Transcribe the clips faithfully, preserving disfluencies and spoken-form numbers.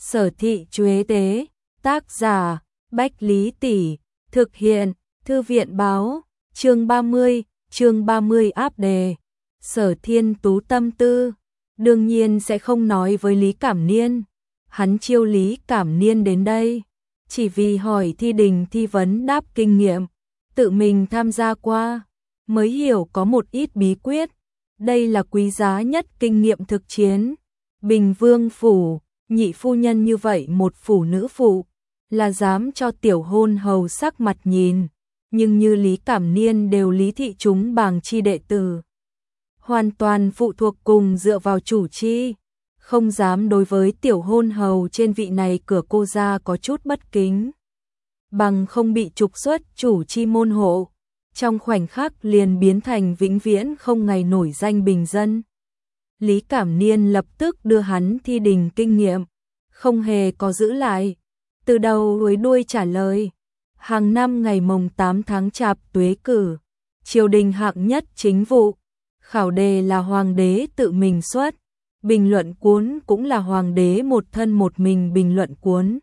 Sở Thị Chuế Tế, tác giả Bách Lý Tỷ, thực hiện Thư viện Báo, chương ba mươi, chương ba mươi áp đề. Sở Thiên Tú tâm tư, đương nhiên sẽ không nói với Lý Cảm Niên. Hắn chiêu Lý Cảm Niên đến đây, chỉ vì hỏi thi đình thi vấn đáp kinh nghiệm, tự mình tham gia qua, mới hiểu có một ít bí quyết. Đây là quý giá nhất kinh nghiệm thực chiến. Bình Vương phủ, nhị phu nhân như vậy một phủ nữ phụ, là dám cho tiểu hôn hầu sắc mặt nhìn, nhưng như Lý Cảm Niên đều Lý thị chúng bàng chi đệ tử, hoàn toàn phụ thuộc cùng dựa vào chủ chi, không dám đối với tiểu hôn hầu trên vị này cửa cô gia có chút bất kính, bằng không bị trục xuất chủ chi môn hộ, trong khoảnh khắc liền biến thành vĩnh viễn không ngày nổi danh bình dân. Lý Cảm Niên lập tức đưa hắn thi đình kinh nghiệm, không hề có giữ lại, từ đầu cuối đuôi trả lời. Hàng năm ngày mồng tám tháng Chạp Tuế cử, triều đình hạng nhất chính vụ, khảo đề là hoàng đế tự mình xuất, bình luận cuốn cũng là hoàng đế một thân một mình bình luận cuốn.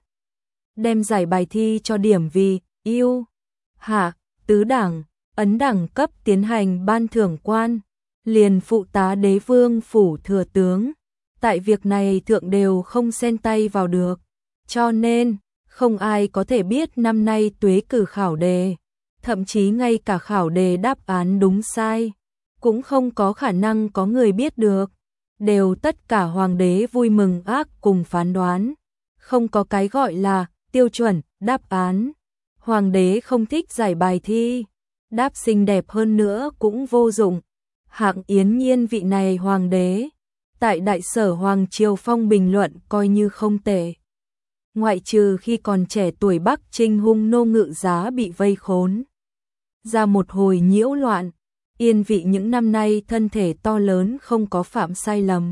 Đem giải bài thi cho điểm vì ưu, hạ, tứ đẳng, ấn đẳng cấp tiến hành ban thưởng quan, liền phụ tá đế vương phủ thừa tướng. Tại việc này thượng đều không xen tay vào được, cho nên không ai có thể biết năm nay tuế cử khảo đề, thậm chí ngay cả khảo đề đáp án đúng sai, cũng không có khả năng có người biết được, đều tất cả hoàng đế vui mừng ác cùng phán đoán, không có cái gọi là tiêu chuẩn đáp án. Hoàng đế không thích giải bài thi, đáp xinh đẹp hơn nữa cũng vô dụng. Hạng Yến Nhiên vị này hoàng đế, tại đại sở Hoàng Triều phong bình luận coi như không tệ. Ngoại trừ khi còn trẻ tuổi Bắc Trinh hung nô ngự giá bị vây khốn, ra một hồi nhiễu loạn, yên vị những năm nay thân thể to lớn không có phạm sai lầm.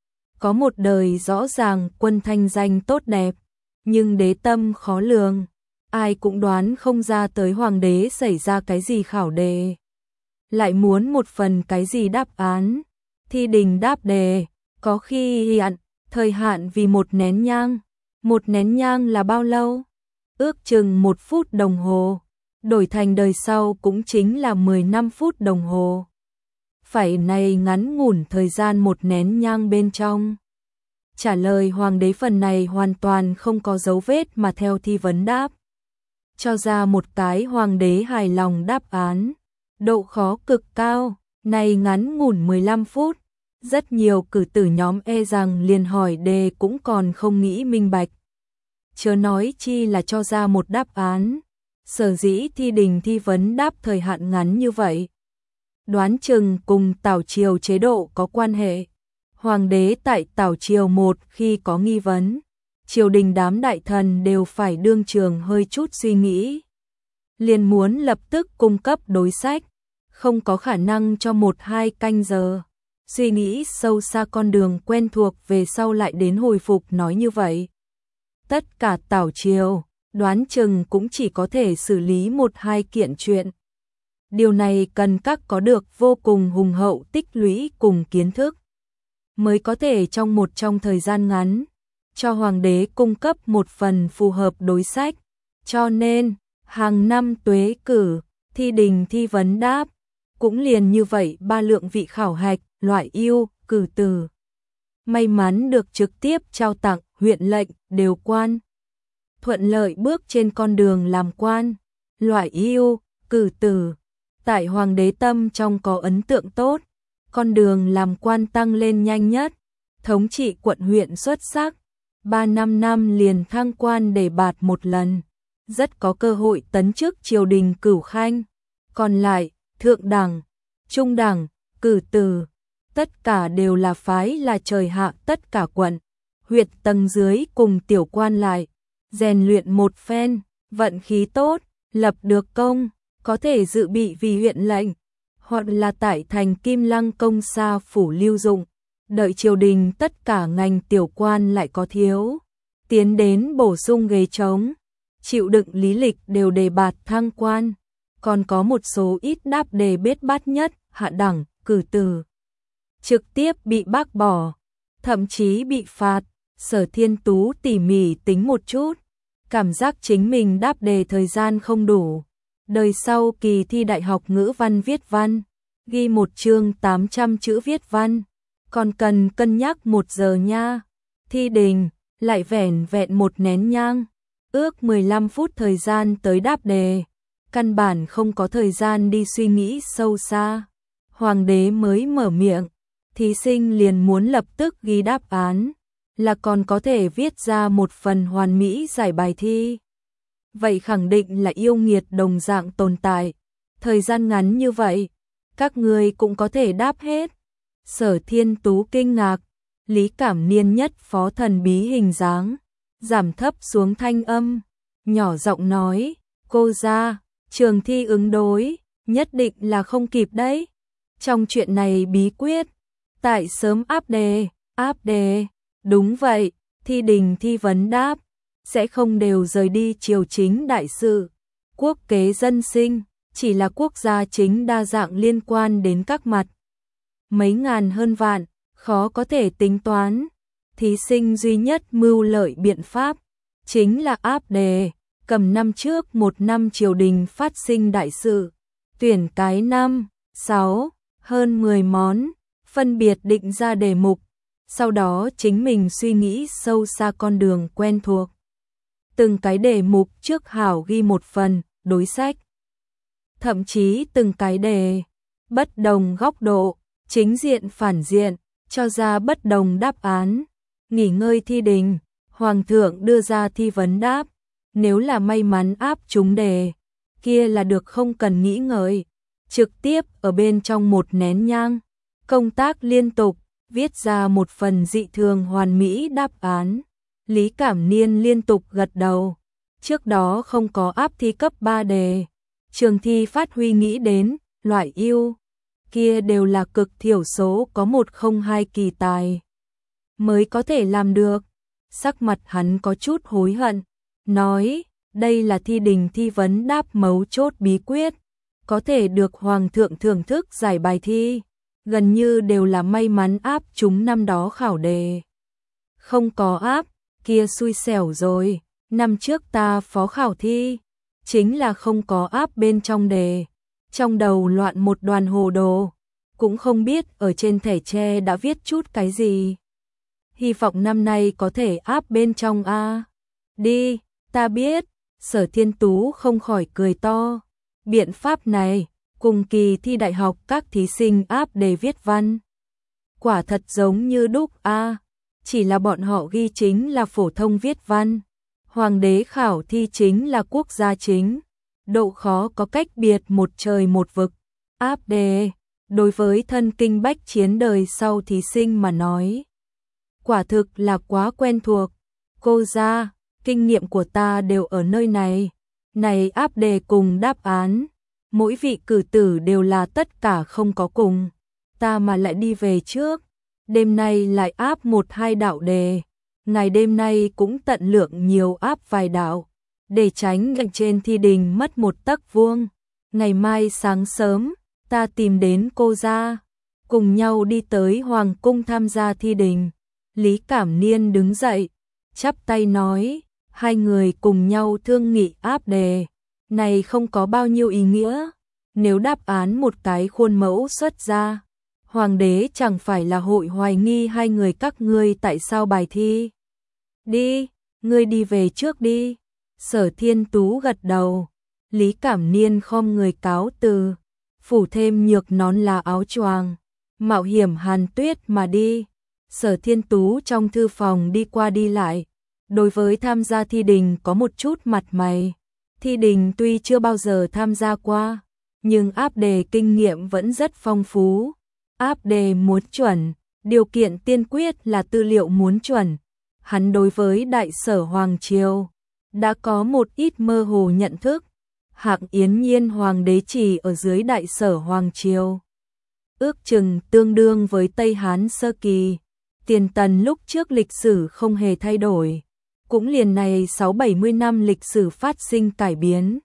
Có một đời rõ ràng quân thanh danh tốt đẹp, nhưng đế tâm khó lường, ai cũng đoán không ra tới hoàng đế xảy ra cái gì khảo đề. Lại muốn một phần cái gì đáp án, thi đình đáp đề, có khi hạn, thời hạn vì một nén nhang. Một nén nhang là bao lâu? Ước chừng một phút đồng hồ, đổi thành đời sau cũng chính là mười lăm phút đồng hồ. Phải này ngắn ngủn thời gian một nén nhang bên trong. Trả lời hoàng đế phần này hoàn toàn không có dấu vết mà theo thi vấn đáp. Cho ra một cái hoàng đế hài lòng đáp án. Độ khó cực cao, này ngắn ngủn mười lăm phút. Rất nhiều cử tử nhóm e rằng liền hỏi đề cũng còn không nghĩ minh bạch. Chớ nói chi là cho ra một đáp án. Sở dĩ thi đình thi vấn đáp thời hạn ngắn như vậy, đoán chừng cùng Tảo Triều chế độ có quan hệ. Hoàng đế tại Tảo Triều một khi có nghi vấn, triều đình đám đại thần đều phải đương trường hơi chút suy nghĩ. Liền muốn lập tức cung cấp đối sách, không có khả năng cho một hai canh giờ. Suy nghĩ sâu xa con đường quen thuộc về sau lại đến hồi phục nói như vậy. Tất cả Tảo Triều, đoán chừng cũng chỉ có thể xử lý một hai kiện chuyện. Điều này cần các có được vô cùng hùng hậu tích lũy cùng kiến thức, mới có thể trong một trong thời gian ngắn, cho hoàng đế cung cấp một phần phù hợp đối sách. Cho nên, hàng năm tuế cử, thi đình thi vấn đáp, cũng liền như vậy ba lượng vị khảo hạch, loại ưu, cử tử. May mắn được trực tiếp trao tặng huyện lệnh, đều quan. Thuận lợi bước trên con đường làm quan, loại ưu, cử tử. Tại hoàng đế tâm trong có ấn tượng tốt, con đường làm quan tăng lên nhanh nhất, thống trị quận huyện xuất sắc, ba năm năm liền thăng quan đề bạt một lần, rất có cơ hội tấn chức triều đình cửu khanh. Còn lại, thượng đẳng, trung đẳng, cử tử, tất cả đều là phái là trời hạ tất cả quận, huyện tầng dưới cùng tiểu quan lại, rèn luyện một phen, vận khí tốt, lập được công, có thể dự bị vì huyện lệnh, hoặc là tại thành Kim Lăng công sa phủ lưu dụng, đợi triều đình tất cả ngành tiểu quan lại có thiếu, tiến đến bổ sung ghế trống, chịu đựng lý lịch đều đề bạt thăng quan, còn có một số ít đáp đề bết bát nhất, hạ đẳng, cử tử, trực tiếp bị bác bỏ, thậm chí bị phạt. Sở Thiên Tú tỉ mỉ tính một chút, cảm giác chính mình đáp đề thời gian không đủ. Đời sau kỳ thi đại học ngữ văn viết văn, ghi một chương tám trăm chữ viết văn, còn cần cân nhắc một giờ nha. Thi đình, lại vẻn vẹn một nén nhang, ước mười lăm phút thời gian tới đáp đề, căn bản không có thời gian đi suy nghĩ sâu xa. Hoàng đế mới mở miệng, thí sinh liền muốn lập tức ghi đáp án, là còn có thể viết ra một phần hoàn mỹ giải bài thi. Vậy khẳng định là yêu nghiệt đồng dạng tồn tại, thời gian ngắn như vậy, các người cũng có thể đáp hết. Sở Thiên Tú kinh ngạc, Lý Cảm Niên nhất phó thần bí hình dáng, giảm thấp xuống thanh âm, nhỏ giọng nói, cô ra, trường thi ứng đối, nhất định là không kịp đấy. Trong chuyện này bí quyết, tại sớm áp đề, áp đề, đúng vậy, thi đình thi vấn đáp, sẽ không đều rời đi triều chính đại sự, quốc kế dân sinh, chỉ là quốc gia chính đa dạng liên quan đến các mặt. Mấy ngàn hơn vạn, khó có thể tính toán, thí sinh duy nhất mưu lợi biện pháp, chính là áp đề, cầm năm trước một năm triều đình phát sinh đại sự, tuyển cái năm, sáu, hơn mười món, phân biệt định ra đề mục, sau đó chính mình suy nghĩ sâu xa con đường quen thuộc. Từng cái đề mục trước hảo ghi một phần, đối sách. Thậm chí từng cái đề, bất đồng góc độ, chính diện phản diện, cho ra bất đồng đáp án. Nghỉ ngơi thi đình, Hoàng thượng đưa ra thi vấn đáp, nếu là may mắn áp trúng đề, kia là được không cần nghĩ ngợi, trực tiếp ở bên trong một nén nhang, công tác liên tục, viết ra một phần dị thường hoàn mỹ đáp án. Lý Cảm Niên liên tục gật đầu, trước đó không có áp thi cấp ba đề, trường thi phát huy nghĩ đến, loại ưu, kia đều là cực thiểu số có một không hai kỳ tài, mới có thể làm được. Sắc mặt hắn có chút hối hận, nói, đây là thi đình thi vấn đáp mấu chốt bí quyết, có thể được Hoàng thượng thưởng thức giải bài thi, gần như đều là may mắn áp chúng năm đó khảo đề. Không có áp, kia xui xẻo rồi, năm trước ta phó khảo thi, chính là không có áp bên trong đề, trong đầu loạn một đoàn hồ đồ, cũng không biết ở trên thẻ tre đã viết chút cái gì. Hy vọng năm nay có thể áp bên trong a. Đi, ta biết, Sở Thiên Tú không khỏi cười to. Biện pháp này, cùng kỳ thi đại học các thí sinh áp đề viết văn. Quả thật giống như đúc a, chỉ là bọn họ ghi chính là phổ thông viết văn. Hoàng đế khảo thi chính là quốc gia chính. Độ khó có cách biệt một trời một vực. Áp đề, đối với thân kinh bách chiến đời sau thí sinh mà nói, quả thực là quá quen thuộc. Cô ra, kinh nghiệm của ta đều ở nơi này. Này áp đề cùng đáp án, mỗi vị cử tử đều là tất cả không có cùng. Ta mà lại đi về trước, đêm nay lại áp một hai đạo đề. Ngày đêm nay cũng tận lượng nhiều áp vài đạo, để tránh gạch trên thi đình mất một tấc vuông. Ngày mai sáng sớm, ta tìm đến cô ra, cùng nhau đi tới Hoàng cung tham gia thi đình. Lý Cảm Niên đứng dậy, chắp tay nói, hai người cùng nhau thương nghị áp đề, này không có bao nhiêu ý nghĩa. Nếu đáp án một cái khuôn mẫu xuất ra, Hoàng đế chẳng phải là hội hoài nghi hai người các ngươi tại sao bài thi. Đi, ngươi đi về trước đi. Sở Thiên Tú gật đầu, Lý Cảm Niên khom người cáo từ, phủ thêm nhược nón là áo choàng, mạo hiểm hàn tuyết mà đi. Sở Thiên Tú trong thư phòng đi qua đi lại, đối với tham gia thi đình có một chút mặt mày. Thi đình tuy chưa bao giờ tham gia qua, nhưng áp đề kinh nghiệm vẫn rất phong phú. Áp đề muốn chuẩn, điều kiện tiên quyết là tư liệu muốn chuẩn. Hắn đối với đại sở Hoàng Triều đã có một ít mơ hồ nhận thức. Hạng Yến Nhiên Hoàng đế chỉ ở dưới đại sở Hoàng Triều, ước chừng tương đương với Tây Hán sơ kỳ. Tiền Tần lúc trước lịch sử không hề thay đổi, cũng liền này sáu bảy mươi năm lịch sử phát sinh cải biến.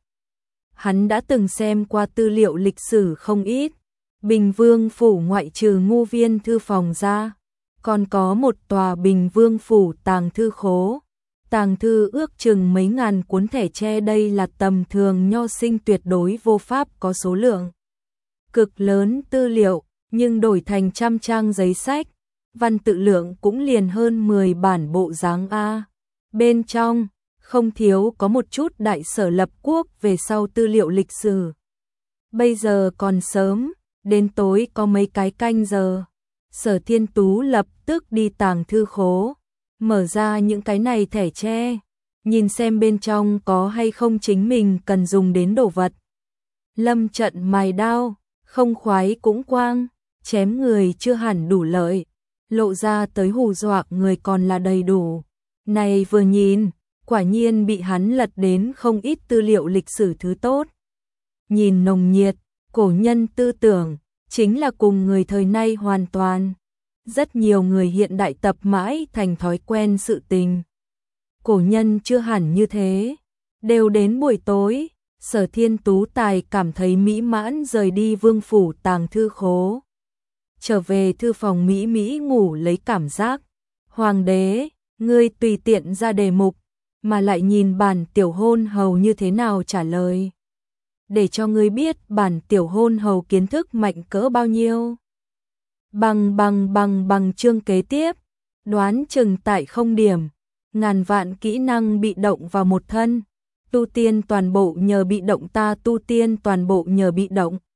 Hắn đã từng xem qua tư liệu lịch sử không ít. Bình Vương phủ ngoại trừ ngu viên thư phòng ra, còn có một tòa Bình Vương phủ tàng thư khố. Tàng thư ước chừng mấy ngàn cuốn thẻ tre, đây là tầm thường nho sinh tuyệt đối vô pháp có số lượng cực lớn tư liệu, nhưng đổi thành trăm trang giấy sách, văn tự lượng cũng liền hơn mười bản bộ dáng a. Bên trong không thiếu có một chút đại sở lập quốc về sau tư liệu lịch sử. Bây giờ còn sớm, đến tối có mấy cái canh giờ. Sở Thiên Tú lập tức đi tàng thư khố, mở ra những cái này thẻ tre, nhìn xem bên trong có hay không chính mình cần dùng đến đồ vật. Lâm trận mài đao, không khoái cũng quang, chém người chưa hẳn đủ lợi, lộ ra tới hù dọa người còn là đầy đủ. Này vừa nhìn, quả nhiên bị hắn lật đến không ít tư liệu lịch sử thứ tốt. Nhìn nồng nhiệt, cổ nhân tư tưởng, chính là cùng người thời nay hoàn toàn. Rất nhiều người hiện đại tập mãi thành thói quen sự tình. Cổ nhân chưa hẳn như thế. Đều đến buổi tối, Sở Thiên Tú Tài cảm thấy mỹ mãn rời đi vương phủ tàng thư khố. Trở về thư phòng mỹ mỹ ngủ lấy cảm giác. Hoàng đế, ngươi tùy tiện ra đề mục, mà lại nhìn bản tiểu hôn hầu như thế nào trả lời. Để cho ngươi biết bản tiểu hôn hầu kiến thức mạnh cỡ bao nhiêu. Bằng bằng bằng bằng chương kế tiếp, đoán chừng tại không điểm, ngàn vạn kỹ năng bị động vào một thân, tu tiên toàn bộ nhờ bị động ta tu tiên toàn bộ nhờ bị động.